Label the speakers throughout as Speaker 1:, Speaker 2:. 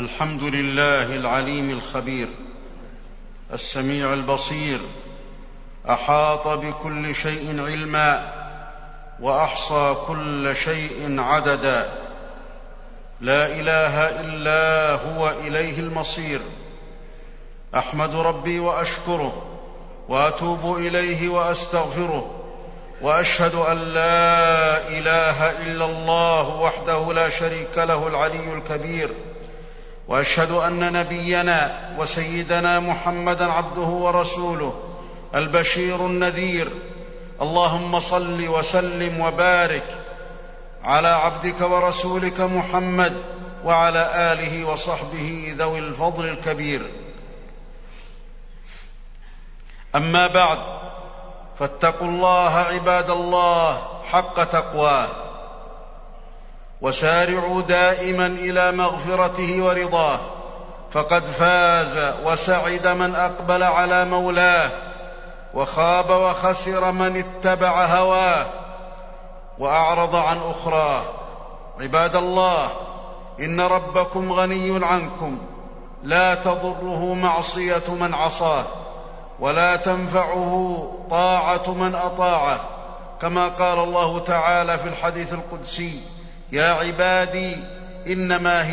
Speaker 1: الحمد لله العليم الخبير السميع البصير، أحاط بكل شيء علما وأحصى كل شيء عددا. لا إله إلا هو، إليه المصير. أحمد ربي وأشكره وأتوب إليه وأستغفره، وأشهد أن لا إله إلا الله وحده لا شريك له العلي الكبير، وأشهد أن نبينا وسيدنا محمدًا عبده ورسوله البشير النذير. اللهم صل وسلم وبارك على عبدك ورسولك محمد وعلى آله وصحبه ذوي الفضل الكبير. أما بعد، فاتقوا الله عباد الله حق تقواه، وسارعوا دائما إلى مغفرته ورضاه، فقد فاز وسعد من أقبل على مولاه، وخاب وخسر من اتبع هواه وأعرض عن أخراه. عباد الله، إن ربكم غني عنكم، لا تضره معصية من عصاه، ولا تنفعه طاعة من أطاعه، كما قال الله تعالى في الحديث القدسي: يا عبادي إنما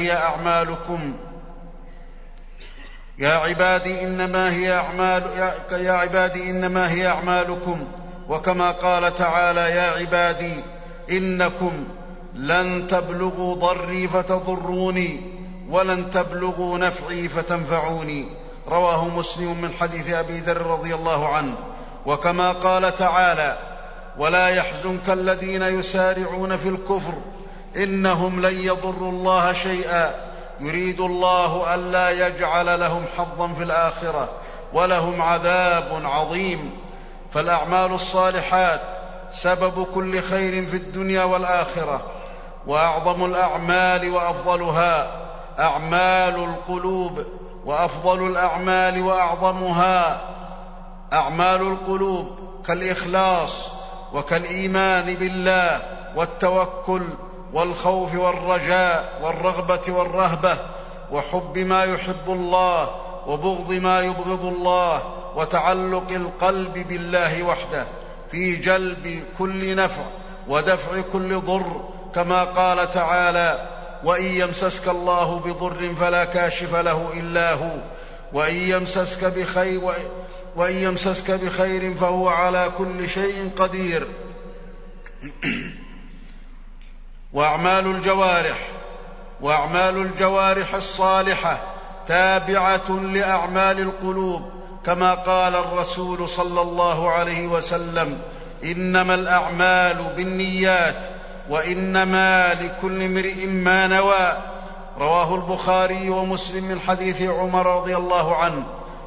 Speaker 1: هي أعمالكم، وكما قال تعالى: يا عبادي إنكم لن تبلغوا ضري فتضروني، ولن تبلغوا نفعي فتنفعوني. رواه مسلم من حديث أبي ذر رضي الله عنه. وكما قال تعالى: ولا يحزنك الذين يسارعون في الكفر إنهم لن يضروا الله شيئا، يريد الله ألا يجعل لهم حظا في الآخرة ولهم عذاب عظيم. فالأعمال الصالحات سبب كل خير في الدنيا والآخرة، وأعظم الأعمال وأفضلها أعمال القلوب، وأفضل الأعمال وأعظمها أعمال القلوب، كالإخلاص وكالإيمان بالله والتوكل والخوف والرجاء والرغبة والرهبة، وحب ما يحب الله وبغض ما يبغض الله، وتعلق القلب بالله وحده في جلب كل نفع ودفع كل ضر، كما قال تعالى: وإن يمسسك الله بضر فلا كاشف له إلا هو، وإن يمسسك بخير فهو على كل شيء قدير. وأعمال الجوارح الصالحة تابعة لأعمال القلوب، كما قال الرسول صلى الله عليه وسلم: إنما الأعمال بالنيات وإنما لكل امرئ ما نوى. رواه البخاري ومسلم من حديث عمر رضي الله عنه.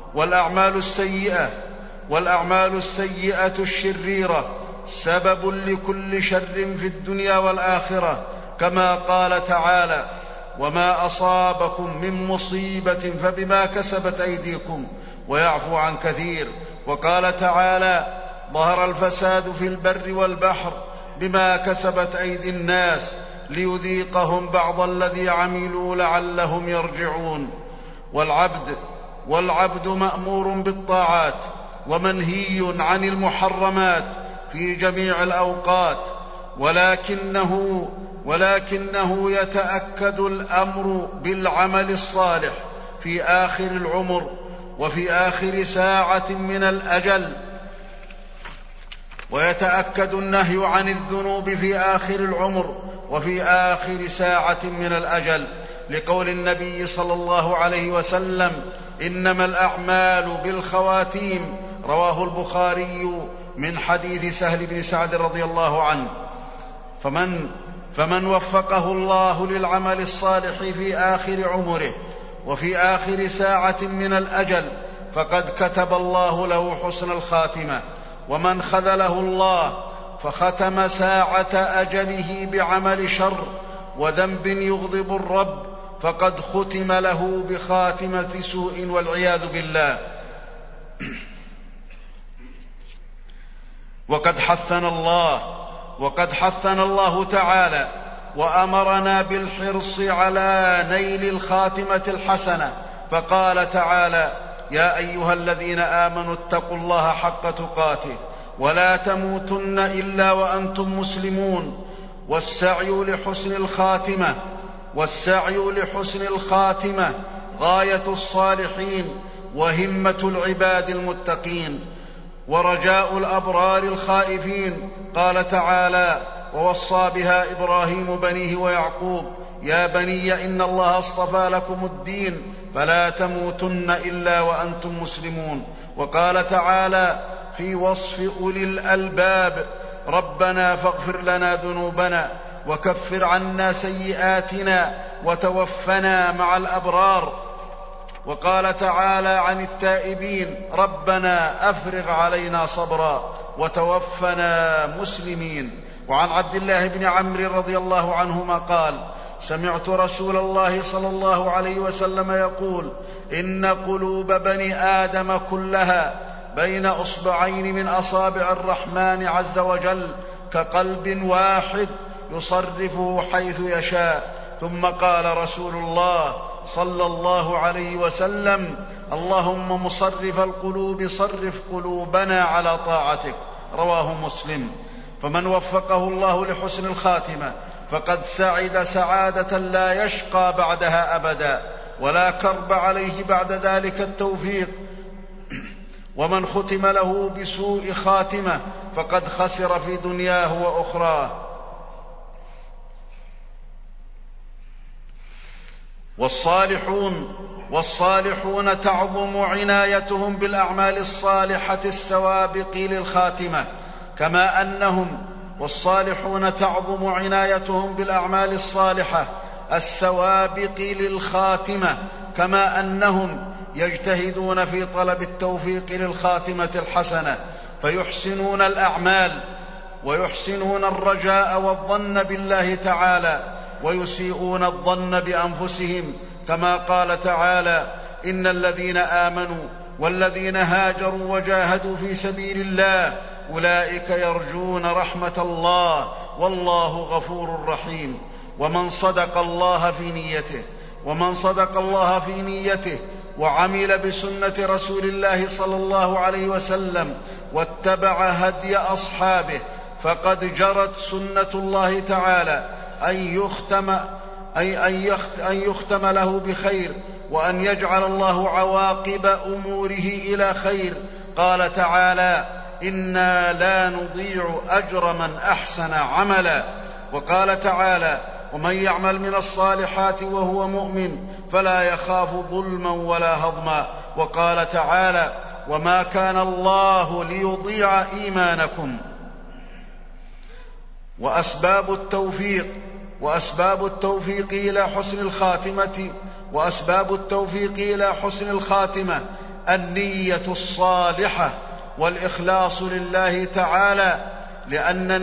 Speaker 1: والأعمال السيئة الشريرة سبب لكل شر في الدنيا والآخرة، كما قال تعالى: وما أصابكم من مصيبة فبما كسبت أيديكم ويعفو عن كثير. وقال تعالى: ظهر الفساد في البر والبحر بما كسبت أيدي الناس ليذيقهم بعض الذي عملوا لعلهم يرجعون. والعبد مأمور بالطاعات ومنهي عن المحرمات في جميع الأوقات، ولكنه يتأكد الأمر بالعمل الصالح في آخر العمر وفي آخر ساعة من الأجل، ويتأكد النهي عن الذنوب في آخر العمر وفي آخر ساعة من الأجل، لقول النبي صلى الله عليه وسلم: إنما الأعمال بالخواتيم. رواه البخاري من حديث سهل بن سعد رضي الله عنه. فمن وفقه الله للعمل الصالح في آخر عمره وفي آخر ساعة من الأجل فقد كتب الله له حسن الخاتمة، ومن خذله الله فختم ساعة أجله بعمل شر وذنب يغضب الرب فقد ختم له بخاتمة سوء والعياذ بالله. وقد حثنا الله تعالى وأمرنا بالحرص على نيل الخاتمة الحسنة، فقال تعالى: يا أيها الذين آمنوا اتقوا الله حق تقاته ولا تموتن إلا وأنتم مسلمون. والسعي لحسن الخاتمة غاية الصالحين وهمة العباد المتقين ورجاء الأبرار الخائفين. قال تعالى: ووصى بها إبراهيم بنيه ويعقوب يا بني إن الله اصطفى لكم الدين فلا تموتن إلا وأنتم مسلمون. وقال تعالى في وصف أولي الألباب: ربنا فاغفر لنا ذنوبنا وكفر عنا سيئاتنا وتوفنا مع الأبرار. وقال تعالى عن التائبين: ربنا أفرغ علينا صبرا وتوفنا مسلمين. وعن عبد الله بن عمرو رضي الله عنهما قال: سمعت رسول الله صلى الله عليه وسلم يقول: إن قلوب بني آدم كلها بين أصبعين من أصابع الرحمن عز وجل كقلب واحد يصرفه حيث يشاء. ثم قال رسول الله صلى الله عليه وسلم: اللهم مصرف القلوب صرف قلوبنا على طاعتك. رواه مسلم. فمن وفقه الله لحسن الخاتمة فقد سعد سعادة لا يشقى بعدها أبدا ولا كرب عليه بعد ذلك التوفيق. ومن ختم له بسوء خاتمة فقد خسر في دنياه وأخراه. والصالحون تعظم عنايتهم بالأعمال الصالحة السوابق للخاتمة كما أنهم والصالحون تعظم عنايتهم بالأعمال الصالحة السوابق للخاتمة كما أنهم يجتهدون في طلب التوفيق للخاتمة الحسنة فيحسنون الأعمال ويحسنون الرجاء والظن بالله تعالى ويسيئون الظن بأنفسهم كما قال تعالى: إن الذين آمنوا والذين هاجروا وجاهدوا في سبيل الله أولئك يرجون رحمة الله والله غفور رحيم. ومن صدق الله في نيته وعمل بسنة رسول الله صلى الله عليه وسلم واتبع هدي أصحابه فقد جرت سنة الله تعالى أن يختم له بخير وأن يجعل الله عواقب أموره إلى خير. قال تعالى: إنا لا نضيع أجر من أحسن عملا. وقال تعالى: ومن يعمل من الصالحات وهو مؤمن فلا يخاف ظلما ولا هضما. وقال تعالى: وما كان الله ليضيع إيمانكم. وأسباب التوفيق إلى حسن الخاتمة النية الصالحة والإخلاص لله تعالى لأن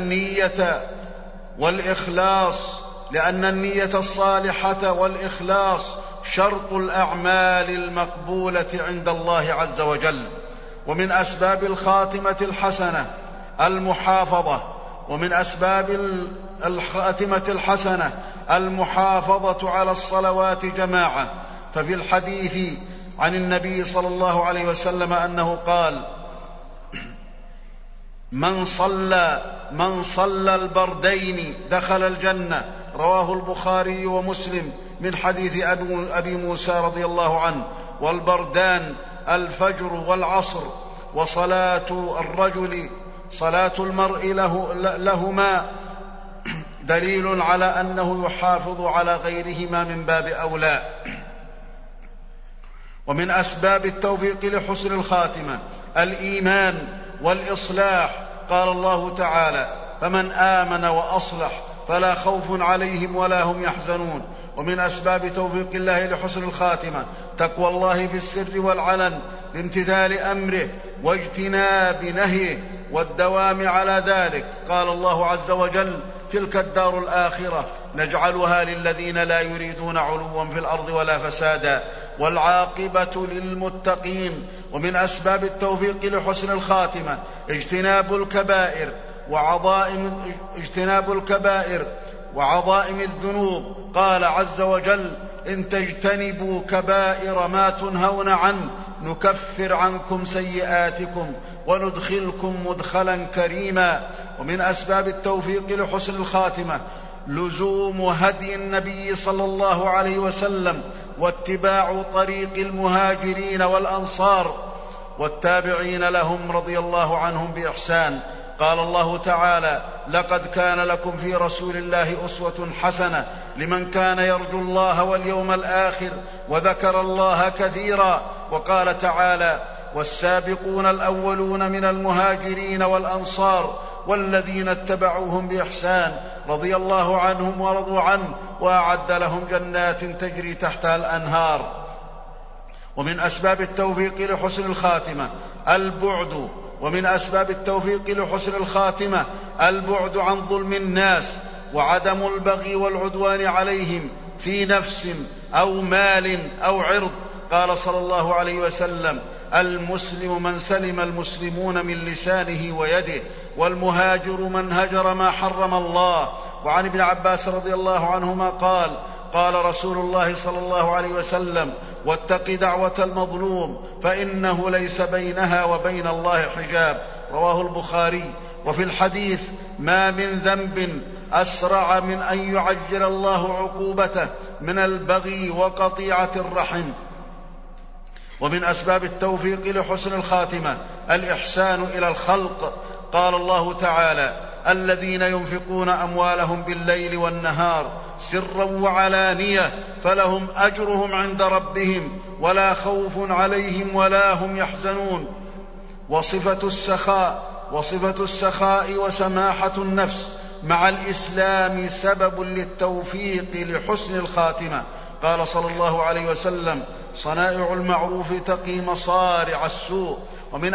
Speaker 1: النية الصالحة والإخلاص شرط الأعمال المقبولة عند الله عز وجل. ومن أسباب الخاتمة الحسنة المحافظة على الصلوات جماعة. ففي الحديث عن النبي صلى الله عليه وسلم أنه قال: من صلى البردين دخل الجنة. رواه البخاري ومسلم من حديث أبي موسى رضي الله عنه. والبردان الفجر والعصر. وصلاة المرء لهما دليل على أنه يحافظ على غيرهما من باب أولى. ومن أسباب التوفيق لحسن الخاتمة الإيمان والإصلاح. قال الله تعالى: فمن آمن وأصلح فلا خوف عليهم ولا هم يحزنون. ومن أسباب توفيق الله لحسن الخاتمة تقوى الله في السر والعلن بامتثال أمره واجتناب نهيه والدوام على ذلك. قال الله عز وجل: تلك الدار الآخرة نجعلها للذين لا يريدون علوا في الأرض ولا فسادا والعاقبة للمتقين. ومن أسباب التوفيق لحسن الخاتمة اجتناب الكبائر وعظائم الذنوب. قال عز وجل: إن تجتنبوا كبائر ما تنهون عنه نكفر عنكم سيئاتكم وندخلكم مدخلا كريما. ومن أسباب التوفيق لحسن الخاتمة لزوم هدي النبي صلى الله عليه وسلم واتباع طريق المهاجرين والأنصار والتابعين لهم رضي الله عنهم بإحسان. قال الله تعالى: لقد كان لكم في رسول الله أسوة حسنة لمن كان يرجو الله واليوم الآخر وذكر الله كثيرا. وقال تعالى: والسابقون الأولون من المهاجرين والأنصار والذين اتبعوهم بإحسان رضي الله عنهم ورضوا عنه وأعد لهم جنات تجري تحتها الأنهار. ومن أسباب التوفيق لحسن الخاتمة البعد عن ظلم الناس وعدم البغي والعدوان عليهم في نفس أو مال أو عرض. قال صلى الله عليه وسلم: المسلم من سلم المسلمون من لسانه ويده والمهاجر من هجر ما حرم الله. وعن ابن عباس رضي الله عنهما قال: قال رسول الله صلى الله عليه وسلم: واتق دعوة المظلوم فإنه ليس بينها وبين الله حجاب. رواه البخاري. وفي الحديث: ما من ذنب أسرع من أن يعجل الله عقوبته من البغي وقطيعة الرحم. ومن أسباب التوفيق لحسن الخاتمة الإحسان إلى الخلق. قال الله تعالى: الذين ينفقون أموالهم بالليل والنهار سرا وعلانية فلهم أجرهم عند ربهم ولا خوف عليهم ولا هم يحزنون. وصفة السخاء وسماحة النفس مع الإسلام سبب للتوفيق لحسن الخاتمة. قال صلى الله عليه وسلم: صنائع المعروف تقي مصارع السوء. ومن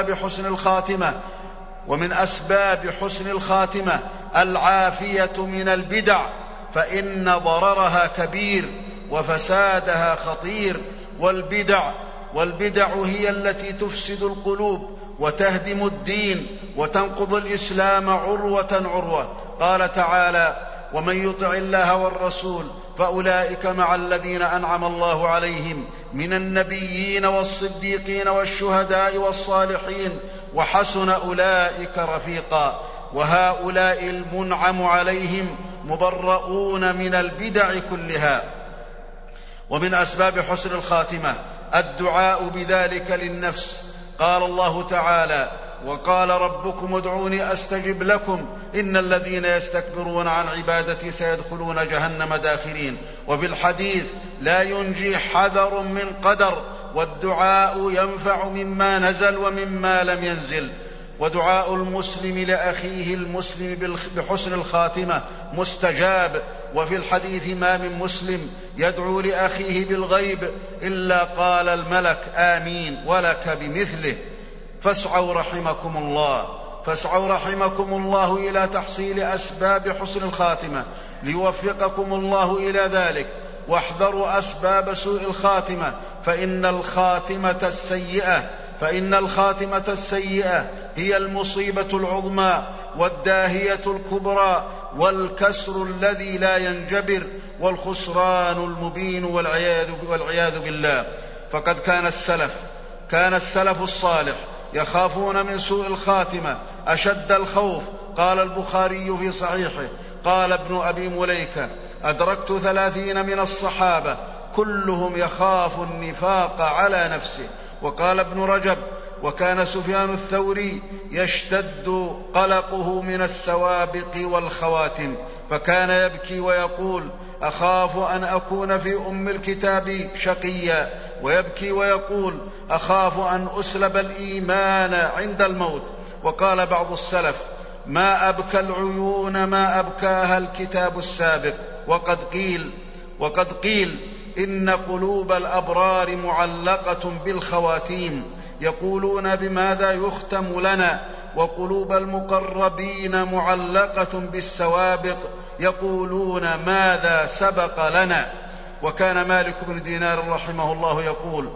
Speaker 1: أسباب حسن الخاتمة العافية من البدع، فإن ضررها كبير وفسادها خطير. والبدع هي التي تفسد القلوب وتهدم الدين وتنقض الإسلام عروة. قال تعالى: ومن يطع الله والرسول فأولئك مع الذين أنعم الله عليهم من النبيين والصديقين والشهداء والصالحين وحسن أولئك رفيقا. وهؤلاء المنعم عليهم مبرؤون من البدع كلها. ومن أسباب حسن الخاتمة الدعاء بذلك للنفس. قال الله تعالى: وقال ربكم ادعوني أستجب لكم إن الذين يستكبرون عن عبادتي سيدخلون جهنم داخرين. وفي الحديث: لا ينجي حذر من قدر، والدعاء ينفع مما نزل ومما لم ينزل. ودعاء المسلم لأخيه المسلم بحسن الخاتمة مستجاب. وفي الحديث: ما من مسلم يدعو لأخيه بالغيب إلا قال الملك آمين ولك بمثله. فاسعوا رحمكم الله إلى تحصيل أسباب حسن الخاتمة ليوفقكم الله إلى ذلك. واحذروا أسباب سوء الخاتمة فإن الخاتمة السيئة هي المصيبة العظمى والداهية الكبرى والكسر الذي لا ينجبر والخسران المبين والعياذ بالله. فقد كان السلف الصالح يخافون من سوء الخاتمة أشد الخوف. قال البخاري في صحيحه: قال ابن أبي مليكة: أدركت 30 من الصحابة كلهم يخاف النفاق على نفسه. وقال ابن رجب: وكان سفيان الثوري يشتد قلقه من السوابق والخواتم، فكان يبكي ويقول: أخاف أن أكون في أم الكتاب شقيا، ويبكي ويقول: أخاف أن أسلب الإيمان عند الموت. وقال بعض السلف: ما أبكى العيون ما أبكاها الكتاب السابق. وقد قيل إن قلوب الأبرار معلقة بالخواتيم، يقولون بماذا يختم لنا، وقلوب المقربين معلقة بالسوابق، يقولون ماذا سبق لنا. وكان مالك بن دينار رحمه الله يقول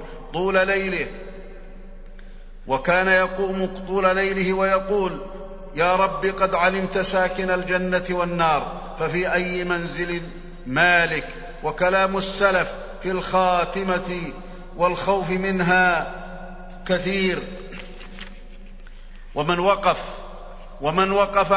Speaker 1: وكان يقوم طول ليله ويقول: يا رب قد علمت ساكن الجنة والنار، ففي أي منزل مالك. وكلام السلف في الخاتمة والخوف منها كثير. ومن وقف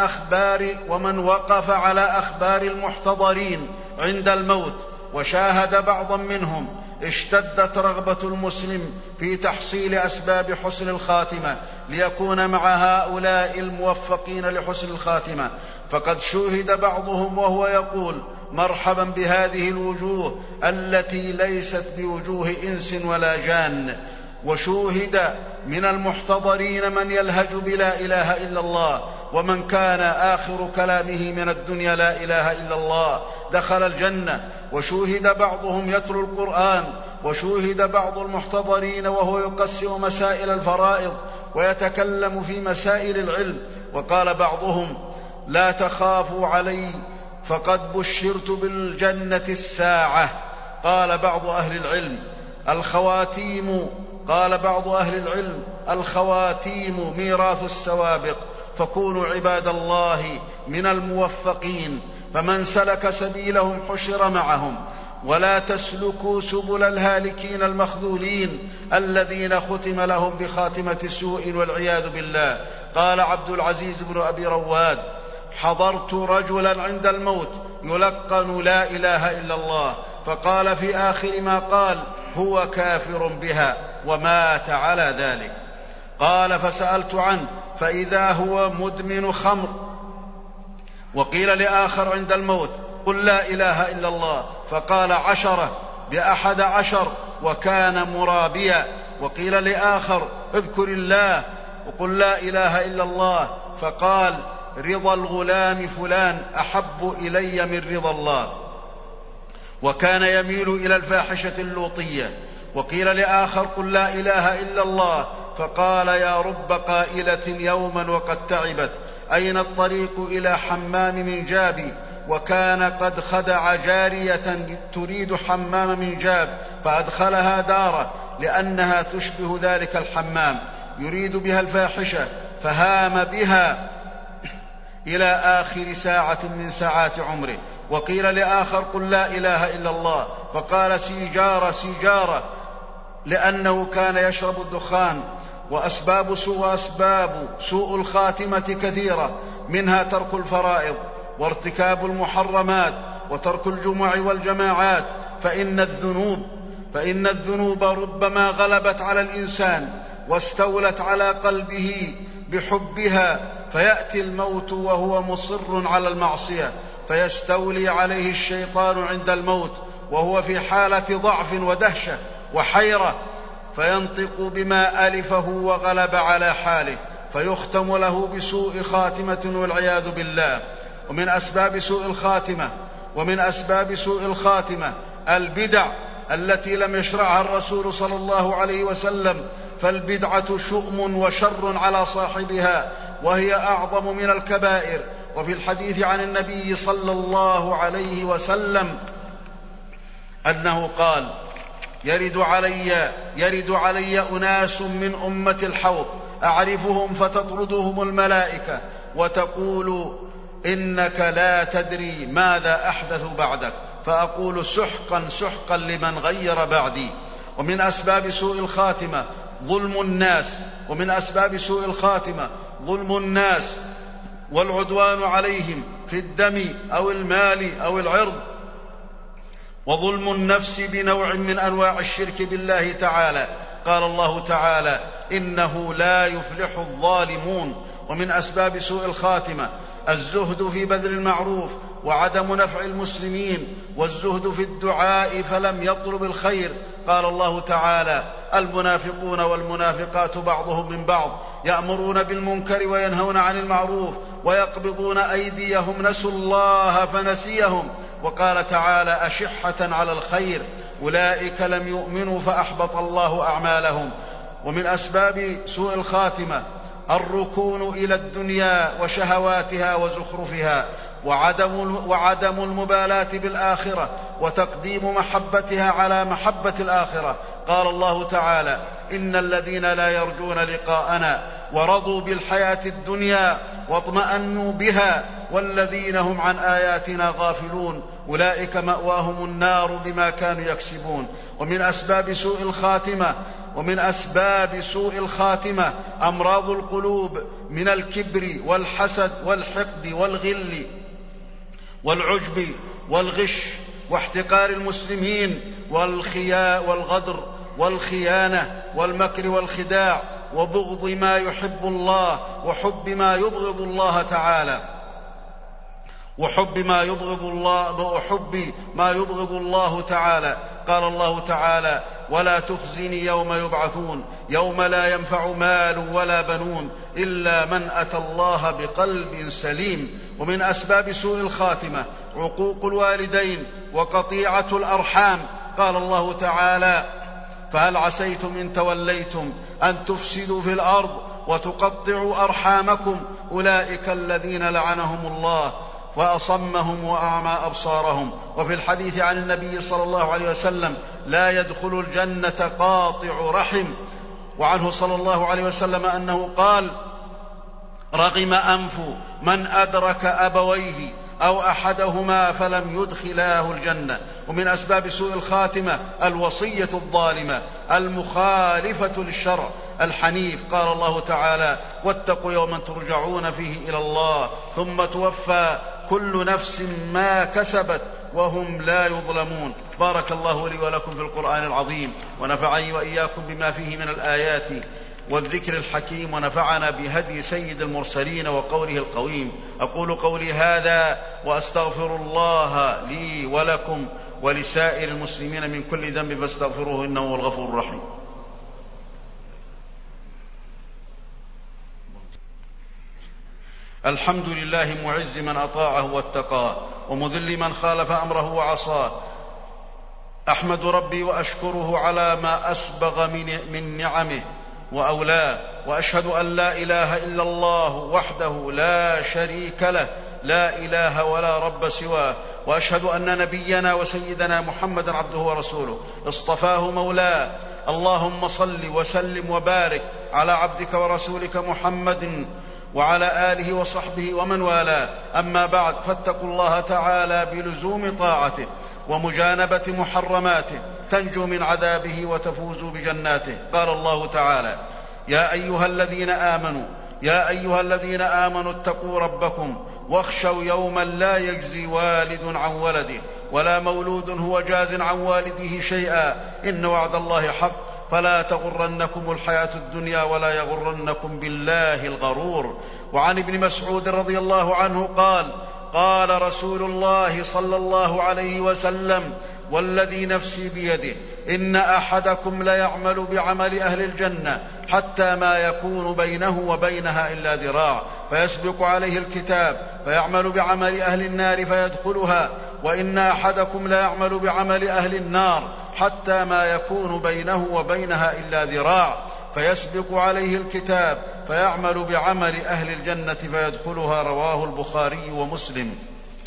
Speaker 1: على أخبار المحتضرين عند الموت وشاهد بعضا منهم اشتدت رغبة المسلم في تحصيل أسباب حسن الخاتمة ليكون مع هؤلاء الموفقين لحسن الخاتمة. فقد شوهد بعضهم وهو يقول: مرحبا بهذه الوجوه التي ليست بوجوه إنس ولا جان. وشوهد من المحتضرين من يلهج بلا إله إلا الله، ومن كان آخر كلامه من الدنيا لا إله إلا الله دخل الجنة. وشوهد بعضهم يتلو القرآن. وشوهد بعض المحتضرين وهو يقسم مسائل الفرائض ويتكلم في مسائل العلم. وقال بعضهم: لا تخافوا علي فقد بشرت بالجنة الساعة. قال بعض أهل العلم: الخواتيم ميراث السوابق، فكونوا عباد الله من الموفقين، فمن سلك سبيلهم حشر معهم، ولا تسلكوا سبل الهالكين المخذولين الذين ختم لهم بخاتمة سوء والعياذ بالله. قال عبد العزيز بن أبي رواد: حضرت رجلا عند الموت يلقن لا إله إلا الله، فقال في آخر ما قال: هو كافر بها، ومات على ذلك. قال: فسألت عنه فإذا هو مدمن خمر. وقيل لآخر عند الموت: قل لا إله إلا الله، فقال 10 ب11 وكان مرابيا. وقيل لآخر: اذكر الله وقل لا إله إلا الله، فقال: رضا الغلام فلان أحب إلي من رضا الله، وكان يميل إلى الفاحشة اللوطية. وقيل لآخر: قل لا إله إلا الله، فقال: يا رب قائلة يوما وقد تعبت، أين الطريق إلى حمام من جابي؟ وكان قد خدع جارية تريد حمام من جاب فأدخلها داره لأنها تشبه ذلك الحمام يريد بها الفاحشة، فهام بها إلى آخر ساعة من ساعات عمره. وقيل لآخر: قل لا إله إلا الله، فقال: سيجارة لأنه كان يشرب الدخان. وأسباب سوء الخاتمة كثيرة، منها ترك الفرائض وارتكاب المحرمات وترك الجمع والجماعات، فإن الذنوب ربما غلبت على الإنسان واستولت على قلبه بحبها، فيأتي الموت وهو مصر على المعصية، فيستولي عليه الشيطان عند الموت وهو في حالة ضعف ودهشة وحيرة، فينطق بما ألفه وغلب على حاله، فيختم له بسوء خاتمة والعياذ بالله. ومن أسباب سوء الخاتمة البدع التي لم يشرعها الرسول صلى الله عليه وسلم، فالبدعة شؤم وشر على صاحبها، وهي أعظم من الكبائر. وفي الحديث عن النبي صلى الله عليه وسلم أنه قال: يرد علي أناس من أمة الحوض أعرفهم فتطردهم الملائكة وتقول: إنك لا تدري ماذا أحدث بعدك، فأقول: سحقا سحقا لمن غير بعدي. ومن أسباب سوء الخاتمة ظلم الناس والعدوان عليهم في الدم أو المال أو العرض، وظلم النفس بنوع من أنواع الشرك بالله تعالى. قال الله تعالى: إنه لا يفلح الظالمون. ومن أسباب سوء الخاتمة الزهد في بذل المعروف وعدم نفع المسلمين، والزهد في الدعاء فلم يطلب الخير. قال الله تعالى: المنافقون والمنافقات بعضهم من بعض يأمرون بالمنكر وينهون عن المعروف ويقبضون أيديهم نسوا الله فنسيهم. وقال تعالى: أشحة على الخير أولئك لم يؤمنوا فأحبط الله أعمالهم. ومن أسباب سوء الخاتمة الركون إلى الدنيا وشهواتها وزخرفها، وعدم المبالاة بالآخرة، وتقديم محبتها على محبة الآخرة. قال الله تعالى: إن الذين لا يرجون لقاءنا ورضوا بالحياة الدنيا واطمأنوا بها والذين هم عن آياتنا غافلون أولئك مأواهم النار بما كانوا يكسبون. ومن أسباب سوء الخاتمة أمراض القلوب من الكبر والحسد والحقد والغل والعجب والغش واحتقار المسلمين والغدر والخيانة والمكر والخداع وبغض ما يحب الله وحب ما يبغض الله تعالى قال الله تعالى: ولا تخزني يوم يبعثون يوم لا ينفع مال ولا بنون إلا من أتى الله بقلب سليم. ومن أسباب سوء الخاتمة عقوق الوالدين وقطيعة الأرحام. قال الله تعالى: فهل عسيتم إن توليتم أن تفسدوا في الأرض وتقطعوا أرحامكم أولئك الذين لعنهم الله وأصمهم وأعمى أبصارهم. وفي الحديث عن النبي صلى الله عليه وسلم: لا يدخل الجنة قاطع رحم. وعنه صلى الله عليه وسلم أنه قال: رغم أنف من أدرك أبويه أو أحدهما فلم يدخلاه الجنة. ومن أسباب سوء الخاتمة الوصية الظالمة المخالفة للشرع الحنيف. قال الله تعالى: واتقوا يوما ترجعون فيه إلى الله ثم توفى كل نفس ما كسبت وهم لا يظلمون. بارك الله لي ولكم في القرآن العظيم، ونفعني وإياكم بما فيه من الآيات والذكر الحكيم، ونفعنا بهدي سيد المرسلين وقوله القويم. أقول قولي هذا وأستغفر الله لي ولكم ولسائر المسلمين من كل ذنب فاستغفروه إنه هو الغفور الرحيم. الحمد لله معز من أطاعه واتقاه، ومذل من خالف أمره وعصاه. أحمد ربي وأشكره على ما أسبغ من نعمه وأولاه، وأشهد أن لا إله إلا الله وحده لا شريك له، لا إله ولا رب سواه. وأشهد أن نبينا وسيدنا محمدا عبده ورسوله اصطفاه مولاه. اللهم صل وسلم وبارك على عبدك ورسولك محمد وعلى آله وصحبه ومن والاه. أما بعد، فاتقوا الله تعالى بلزوم طاعته ومجانبة محرماته تنجو من عذابه وتفوزوا بجناته. قال الله تعالى: يا أيها الذين آمنوا اتقوا ربكم واخشوا يوما لا يجزي والد عن ولده ولا مولود هو جاز عن والده شيئا إن وعد الله حق فلا تغرنكم الحياة الدنيا ولا يغرنكم بالله الغرور. وعن ابن مسعود رضي الله عنه قال: قال رسول الله صلى الله عليه وسلم: والذي نفسي بيده إن أحدكم ليعمل بعمل أهل الجنة حتى ما يكون بينه وبينها إلا ذراع فيسبق عليه الكتاب فيعمل بعمل أهل النار فيدخلها، وإن أحدكم ليعمل بعمل أهل النار حتى ما يكون بينه وبينها إلا ذراع فيسبق عليه الكتاب فيعمل بعمل أهل الجنة فيدخلها. رواه البخاري ومسلم.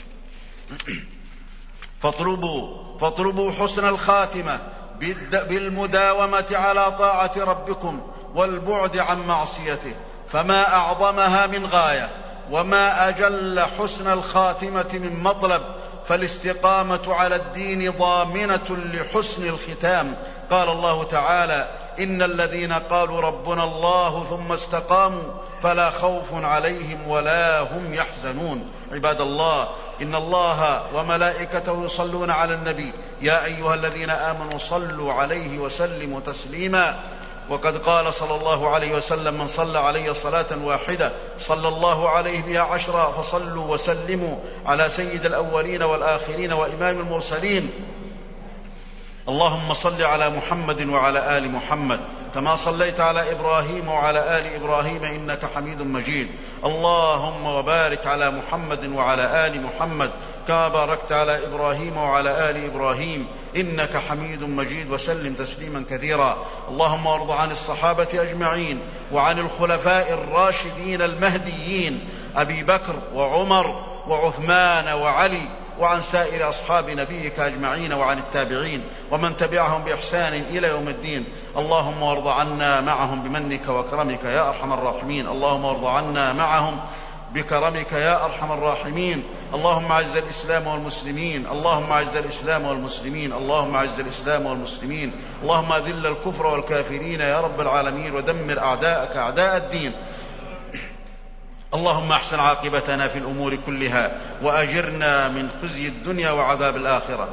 Speaker 1: فاطلبوا حسن الخاتمة بالمداومة على طاعة ربكم والبعد عن معصيته، فما أعظمها من غاية وما أجل حسن الخاتمة من مطلب، فالاستقامة على الدين ضامنة لحسن الختام. قال الله تعالى: إن الذين قالوا ربنا الله ثم استقاموا فلا خوف عليهم ولا هم يحزنون. عباد الله، إن الله وملائكته يصلون على النبي يا أيها الذين آمنوا صلوا عليه وسلموا تسليما. وقد قال صلى الله عليه وسلم: من صلى علي صلاة واحدة صلى الله عليه بها 10. فصلوا وسلموا على سيد الأولين والآخرين وإمام المرسلين. اللهم صل على محمد وعلى آل محمد كما صليت على إبراهيم وعلى آل إبراهيم إنك حميد مجيد. اللهم وبارك على محمد وعلى آل محمد كما باركت على إبراهيم وعلى آل إبراهيم إنك حميد مجيد، وسلم تسليما كثيرا. اللهم وارض عن الصحابة أجمعين وعن الخلفاء الراشدين المهديين أبي بكر وعمر وعثمان وعلي، وعن سائر أصحاب نبيك أجمعين، وعن التابعين ومن تبعهم بإحسان إلى يوم الدين. اللهم وارض عنا معهم بمنك وكرمك يا أرحم الراحمين. اللهم وارض عنا معهم بكرمك يا أرحم الراحمين. اللهم أعز الإسلام والمسلمين، اللهم أعز الإسلام والمسلمين، اللهم أعز الإسلام والمسلمين. اللهم أذل الكفر والكافرين يا رب العالمين، ودمر أعداءك أعداء الدين. اللهم أحسن عاقبتنا في الأمور كلها، وأجرنا من خزي الدنيا وعذاب الآخرة.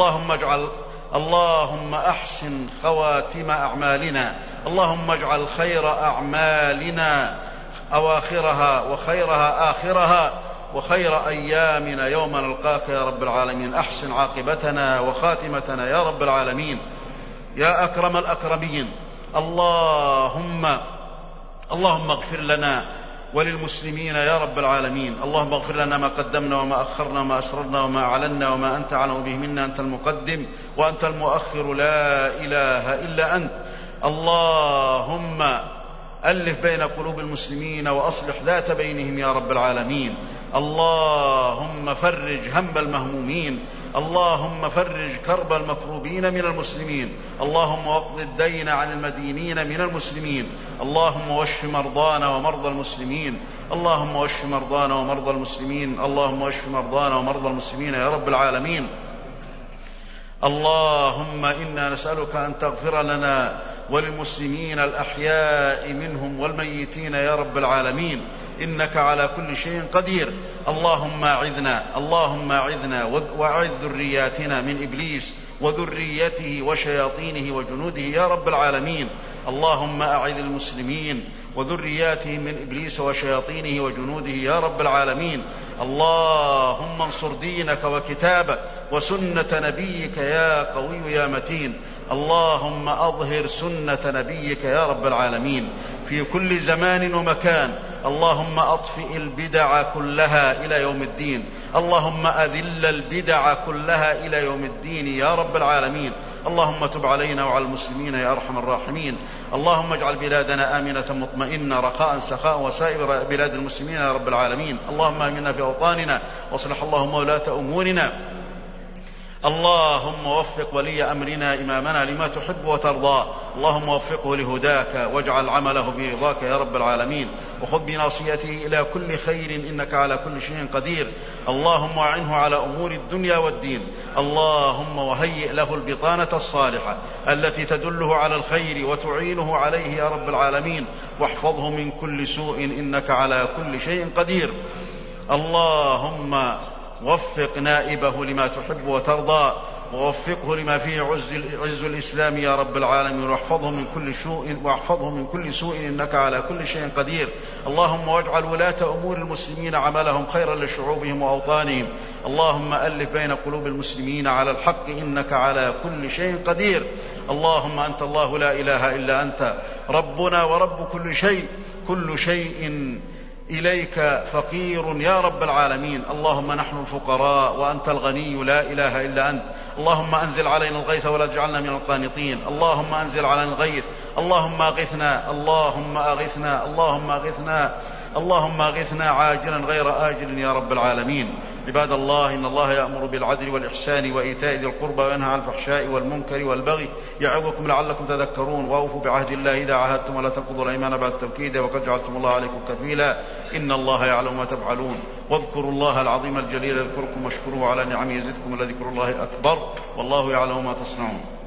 Speaker 1: اللهم أحسن خواتم أعمالنا، اللهم اجعل خير أعمالنا أواخرها وخيرها آخرها، وخير أيامنا يوم نلقاك يا رب العالمين. أحسن عاقبتنا وخاتمتنا يا رب العالمين يا أكرم الأكرمين. اللهم اغفر لنا وللمسلمين يا رب العالمين. اللهم اغفر لنا ما قدمنا وما أخرنا وما أسررنا وما أعلنا وما أنت أعلم به منا، أنت المقدم وأنت المؤخر، لا إله إلا أنت. اللهم ألف بين قلوب المسلمين وأصلح ذات بينهم يا رب العالمين. اللهم فرج هم المهمومين، اللهم فرج كرب المكروبين من المسلمين، اللهم واقض الدين عن المدينين من المسلمين. اللهم واشف مرضانا ومرضى المسلمين، اللهم واشف مرضانا ومرضى المسلمين، اللهم واشف مرضانا ومرضى المسلمين يا رب العالمين. اللهم إنا نسألك أن تغفر لنا وللمسلمين الأحياء منهم والميتين يا رب العالمين، إنك على كل شيء قدير. اللهم أعذنا وأعذ ذرياتنا من إبليس وذريته وشياطينه وجنوده يا رب العالمين. اللهم أعذ المسلمين وذرياتهم من إبليس وشياطينه وجنوده يا رب العالمين. اللهم انصر دينك وكتابك وسنة نبيك يا قوي يا متين. اللهم أظهر سنة نبيك يا رب العالمين في كل زمان ومكان. اللهم أطفئ البدع كلها إلى يوم الدين، اللهم أذل البدع كلها إلى يوم الدين يا رب العالمين. اللهم تب علينا وعلى المسلمين يا أرحم الراحمين. اللهم اجعل بلادنا آمنة مطمئنة رخاء سخاء وسائر بلاد المسلمين يا رب العالمين. اللهم آمنا في أوطاننا، واصلح اللهم ولاة أمورنا. اللهم وفق ولي أمرنا إمامنا لما تحب وترضى، اللهم وفقه لهداك واجعل عمله برضاك يا رب العالمين، وخذ بناصيته إلى كل خير إنك على كل شيء قدير. اللهم أعنه على أمور الدنيا والدين. اللهم وهيئ له البطانة الصالحة التي تدله على الخير وتعينه عليه يا رب العالمين، واحفظه من كل سوء إنك على كل شيء قدير. اللهم وفق نائبه لما تحب وترضى، ووفقه لما فيه عز الإسلام يا رب العالمين، واحفظه من كل سوء إنك على كل شيء قدير. اللهم واجعل ولاة أمور المسلمين عملهم خيرا لشعوبهم وأوطانهم. اللهم ألف بين قلوب المسلمين على الحق إنك على كل شيء قدير. اللهم أنت الله لا إله إلا أنت، ربنا ورب كل شيء إليك فقير يا رب العالمين. اللهم نحن الفقراء وأنت الغني لا إله إلا أنت. اللهم أنزل علينا الغيث ولا تجعلنا من القانطين. اللهم أنزل علينا الغيث، اللهم أغثنا، اللهم أغثنا، اللهم أغثنا، اللهم أغثنا عاجلا غير آجل يا رب العالمين. عباد الله، إن الله يأمر بالعدل والإحسان وإيتاء ذي القربى وينهى عن الفحشاء والمنكر والبغي يعظكم لعلكم تذكرون. وأوفوا بعهد الله إذا عاهدتم ولا تنقضوا الأيمان بعد التوكيد وقد جعلتم الله عليكم كفيلا، إن الله يعلم ما تفعلون. واذكروا الله العظيم الجليل يذكركم واشكروه على نعمه يزدكم ولذكر الله أكبر والله يعلم ما تصنعون.